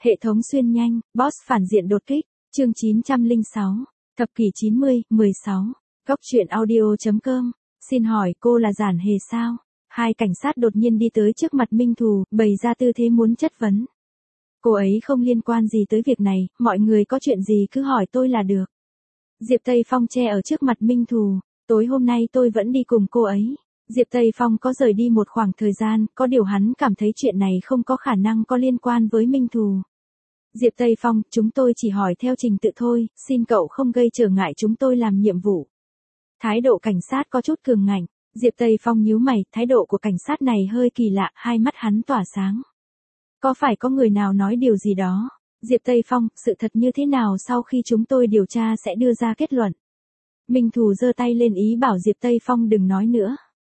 Hệ thống xuyên nhanh, boss phản diện đột kích, chương 906, thập kỷ 90, 16, góc truyện audio.com, xin hỏi cô là Giản Hề sao? Hai cảnh sát đột nhiên đi tới trước mặt Minh Thù, bày ra tư thế muốn chất vấn. Cô ấy không liên quan gì tới việc này, mọi người có chuyện gì cứ hỏi tôi là được. Diệp Tây Phong che ở trước mặt Minh Thù, tối hôm nay tôi vẫn đi cùng cô ấy. Diệp Tây Phong có rời đi một khoảng thời gian, có điều hắn cảm thấy chuyện này không có khả năng có liên quan với Minh Thù. Diệp Tây Phong, chúng tôi chỉ hỏi theo trình tự thôi, xin cậu không gây trở ngại chúng tôi làm nhiệm vụ. Thái độ cảnh sát có chút cường ngạnh, Diệp Tây Phong nhíu mày, thái độ của cảnh sát này hơi kỳ lạ, hai mắt hắn tỏa sáng. Có phải có người nào nói điều gì đó? Diệp Tây Phong, sự thật như thế nào sau khi chúng tôi điều tra sẽ đưa ra kết luận. Minh Thù giơ tay lên ý bảo Diệp Tây Phong đừng nói nữa.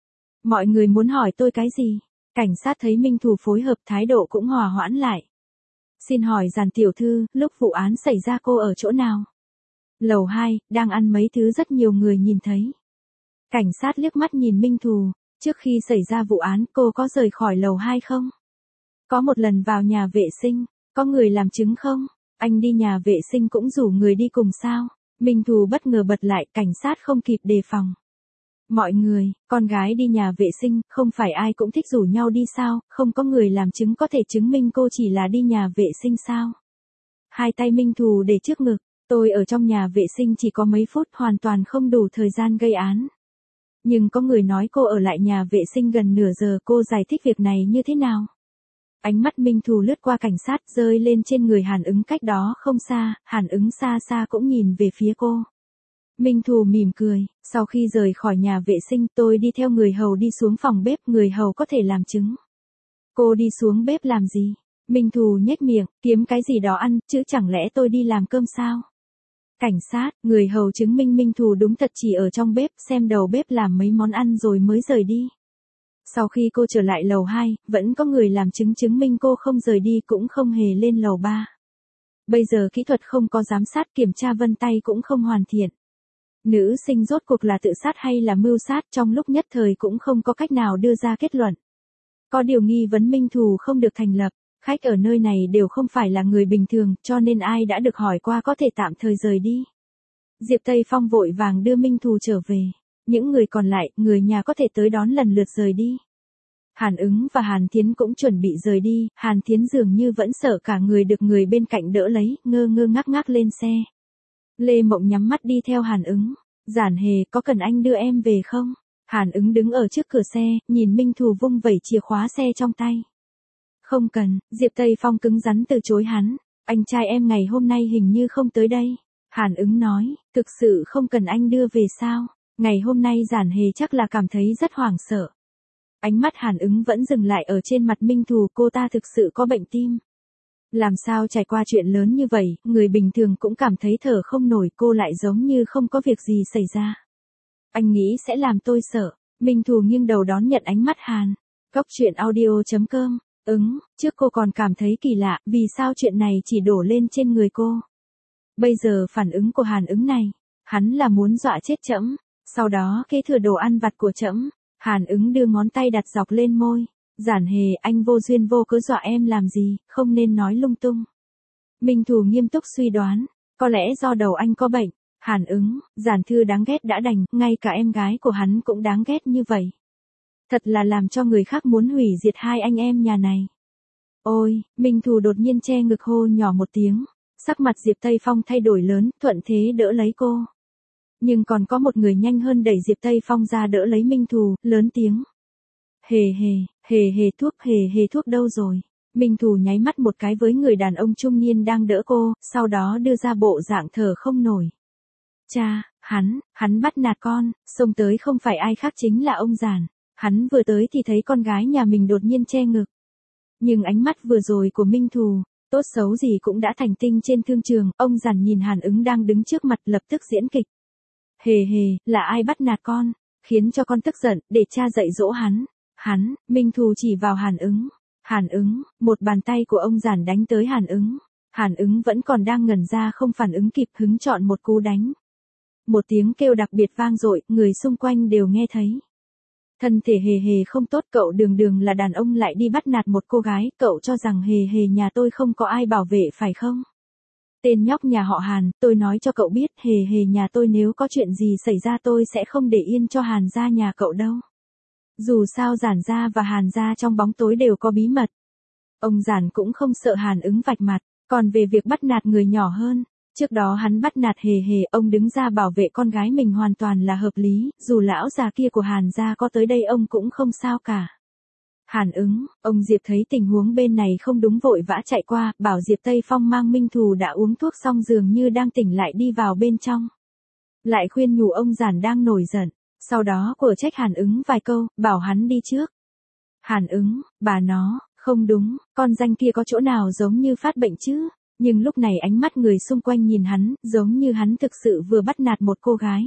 Mọi người muốn hỏi tôi cái gì? Cảnh sát thấy Minh Thù phối hợp thái độ cũng hòa hoãn lại. Xin hỏi Giản tiểu thư, lúc vụ án xảy ra cô ở chỗ nào? Lầu 2, đang ăn mấy thứ rất nhiều người nhìn thấy. Cảnh sát liếc mắt nhìn Minh Thù, trước khi xảy ra vụ án cô có rời khỏi lầu 2 không? Có một lần vào nhà vệ sinh, có người làm chứng không? Anh đi nhà vệ sinh cũng rủ người đi cùng sao? Minh Thù bất ngờ bật lại, cảnh sát không kịp đề phòng. Mọi người, con gái đi nhà vệ sinh, không phải ai cũng thích rủ nhau đi sao, không có người làm chứng có thể chứng minh cô chỉ là đi nhà vệ sinh sao? Hai tay Minh Thù để trước ngực, tôi ở trong nhà vệ sinh chỉ có mấy phút, hoàn toàn không đủ thời gian gây án. Nhưng có người nói cô ở lại nhà vệ sinh gần nửa giờ, cô giải thích việc này như thế nào? Ánh mắt Minh Thù lướt qua cảnh sát rơi lên trên người Hàn Ứng cách đó không xa, Hàn Ứng xa xa cũng nhìn về phía cô. Minh Thù mỉm cười, sau khi rời khỏi nhà vệ sinh tôi đi theo người hầu đi xuống phòng bếp, người hầu có thể làm chứng. Cô đi xuống bếp làm gì? Minh Thù nhếch miệng, kiếm cái gì đó ăn, chứ chẳng lẽ tôi đi làm cơm sao? Cảnh sát, người hầu chứng minh Minh Thù đúng thật chỉ ở trong bếp xem đầu bếp làm mấy món ăn rồi mới rời đi. Sau khi cô trở lại lầu 2, vẫn có người làm chứng chứng minh cô không rời đi cũng không hề lên lầu 3. Bây giờ kỹ thuật không có giám sát kiểm tra vân tay cũng không hoàn thiện. Nữ sinh rốt cuộc là tự sát hay là mưu sát trong lúc nhất thời cũng không có cách nào đưa ra kết luận. Có điều nghi vấn Minh Thù không được thành lập, khách ở nơi này đều không phải là người bình thường cho nên ai đã được hỏi qua có thể tạm thời rời đi. Diệp Tây Phong vội vàng đưa Minh Thù trở về. Những người còn lại, người nhà có thể tới đón lần lượt rời đi. Hàn Ứng và Hàn Thiến cũng chuẩn bị rời đi, Hàn Thiến dường như vẫn sợ cả người được người bên cạnh đỡ lấy, ngơ ngơ ngác ngác lên xe. Lê Mộng nhắm mắt đi theo Hàn Ứng. Giản Hề, có cần anh đưa em về không? Hàn Ứng đứng ở trước cửa xe, nhìn Minh Thù vung vẩy chìa khóa xe trong tay. Không cần, Diệp Tây Phong cứng rắn từ chối hắn. Anh trai em ngày hôm nay hình như không tới đây. Hàn Ứng nói, thực sự không cần anh đưa về sao? Ngày hôm nay Giản Hề chắc là cảm thấy rất hoảng sợ. Ánh mắt Hàn Ứng vẫn dừng lại ở trên mặt Minh Thù, cô ta thực sự có bệnh tim. Làm sao trải qua chuyện lớn như vậy, người bình thường cũng cảm thấy thở không nổi, cô lại giống như không có việc gì xảy ra. Anh nghĩ sẽ làm tôi sợ. Minh Thù nghiêng đầu đón nhận ánh mắt Hàn. Góc truyện audio.com, trước cô còn cảm thấy kỳ lạ, vì sao chuyện này chỉ đổ lên trên người cô. Bây giờ phản ứng của Hàn Ứng này, hắn là muốn dọa chết trẫm, sau đó kế thừa đồ ăn vặt của trẫm. Hàn Ứng đưa ngón tay đặt dọc lên môi. Giản Hề, anh vô duyên vô cớ dọa em làm gì, không nên nói lung tung. Minh Thù nghiêm túc suy đoán, có lẽ do đầu anh có bệnh. Hàn Ứng, Giản Thư đáng ghét đã đành, ngay cả em gái của hắn cũng đáng ghét như vậy. Thật là làm cho người khác muốn hủy diệt hai anh em nhà này. Ôi, Minh Thù đột nhiên che ngực hô nhỏ một tiếng. Sắc mặt Diệp Tây Phong thay đổi lớn, thuận thế đỡ lấy cô. Nhưng còn có một người nhanh hơn đẩy Diệp Tây Phong ra đỡ lấy Minh Thù, lớn tiếng. Hề hề thuốc đâu rồi? Minh Thù nháy mắt một cái với người đàn ông trung niên đang đỡ cô, sau đó đưa ra bộ dạng thở không nổi. Cha, hắn bắt nạt con, xông tới không phải ai khác chính là ông Giản. Hắn vừa tới thì thấy con gái nhà mình đột nhiên che ngực. Nhưng ánh mắt vừa rồi của Minh Thù, tốt xấu gì cũng đã thành tinh trên thương trường, ông Giản nhìn Hàn Ứng đang đứng trước mặt lập tức diễn kịch. Hề, là ai bắt nạt con, khiến cho con tức giận, để cha dạy dỗ hắn. Minh Thù chỉ vào Hàn Ứng, một bàn tay của ông Giản đánh tới Hàn Ứng. Hàn Ứng vẫn còn đang ngẩn ra không phản ứng kịp, hứng chọn một cú đánh. Một tiếng kêu đặc biệt vang dội, người xung quanh đều nghe thấy. Thân thể Hề Hề không tốt, cậu đường đường là đàn ông lại đi bắt nạt một cô gái, cậu cho rằng Hề Hề nhà tôi không có ai bảo vệ phải không? Tên nhóc nhà họ Hàn, tôi nói cho cậu biết, Hề Hề nhà tôi nếu có chuyện gì xảy ra tôi sẽ không để yên cho Hàn gia nhà cậu đâu. Dù sao Giản gia và Hàn gia trong bóng tối đều có bí mật. Ông Giản cũng không sợ Hàn Ứng vạch mặt, còn về việc bắt nạt người nhỏ hơn, trước đó hắn bắt nạt Hề Hề, ông đứng ra bảo vệ con gái mình hoàn toàn là hợp lý, dù lão già kia của Hàn gia có tới đây ông cũng không sao cả. Hàn Ứng, ông Diệp thấy tình huống bên này không đúng vội vã chạy qua, bảo Diệp Tây Phong mang Minh Thù đã uống thuốc xong dường như đang tỉnh lại đi vào bên trong. Lại khuyên nhủ ông Giản đang nổi giận, sau đó của trách Hàn Ứng vài câu, bảo hắn đi trước. Hàn Ứng, bà nó, không đúng, con danh kia có chỗ nào giống như phát bệnh chứ? Nhưng lúc này ánh mắt người xung quanh nhìn hắn, giống như hắn thực sự vừa bắt nạt một cô gái.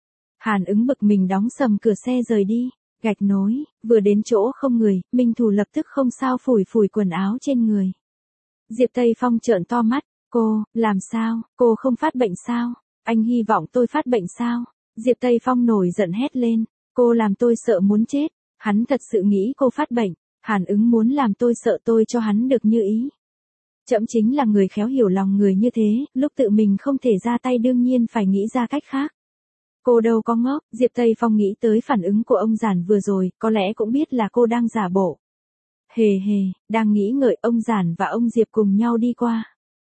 Hàn Ứng bực mình đóng sầm cửa xe rời đi. Gạch nối, vừa đến chỗ không người, Minh Thù lập tức không sao phủi phủi quần áo trên người. Diệp Tây Phong trợn to mắt, cô, làm sao, cô không phát bệnh sao? Anh hy vọng tôi phát bệnh sao? Diệp Tây Phong nổi giận hét lên, cô làm tôi sợ muốn chết. Hắn thật sự nghĩ cô phát bệnh, Hàn Ứng muốn làm tôi sợ tôi cho hắn được như ý. Trẫm chính là người khéo hiểu lòng người như thế, lúc tự mình không thể ra tay đương nhiên phải nghĩ ra cách khác. Cô đâu có ngốc, Diệp Tây Phong nghĩ tới phản ứng của ông Giản vừa rồi, có lẽ cũng biết là cô đang giả bộ. Hề Hề, đang nghĩ ngợi ông Giản và ông Diệp cùng nhau đi qua.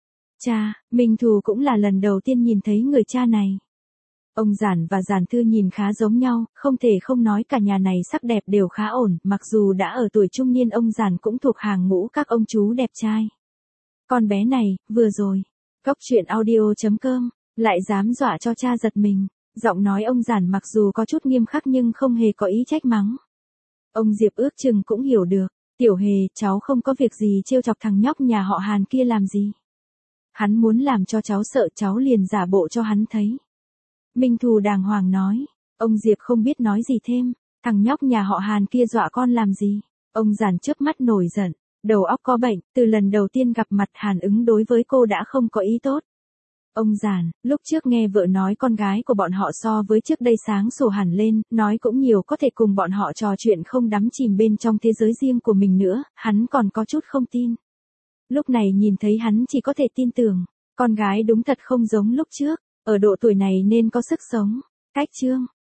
Cha, Minh Thù cũng là lần đầu tiên nhìn thấy người cha này. Ông Giản và Giản Thư nhìn khá giống nhau, không thể không nói cả nhà này sắc đẹp đều khá ổn, mặc dù đã ở tuổi trung niên ông Giản cũng thuộc hàng ngũ các ông chú đẹp trai. Con bé này, vừa rồi, Cóc Truyện Audio.com, lại dám dọa cho cha giật mình. Giọng nói ông Giản mặc dù có chút nghiêm khắc nhưng không hề có ý trách mắng. Ông Diệp ước chừng cũng hiểu được, Tiểu Hề, cháu không có việc gì trêu chọc thằng nhóc nhà họ Hàn kia làm gì. Hắn muốn làm cho cháu sợ cháu liền giả bộ cho hắn thấy. Minh Thù đàng hoàng nói, ông Diệp không biết nói gì thêm, thằng nhóc nhà họ Hàn kia dọa con làm gì. Ông Giản chớp mắt nổi giận, đầu óc có bệnh, từ lần đầu tiên gặp mặt Hàn Ứng đối với cô đã không có ý tốt. Ông Giản, lúc trước nghe vợ nói con gái của bọn họ so với trước đây sáng sủa hẳn lên, nói cũng nhiều có thể cùng bọn họ trò chuyện không đắm chìm bên trong thế giới riêng của mình nữa, hắn còn có chút không tin. Lúc này nhìn thấy hắn chỉ có thể tin tưởng, con gái đúng thật không giống lúc trước, ở độ tuổi này nên có sức sống. Cách chương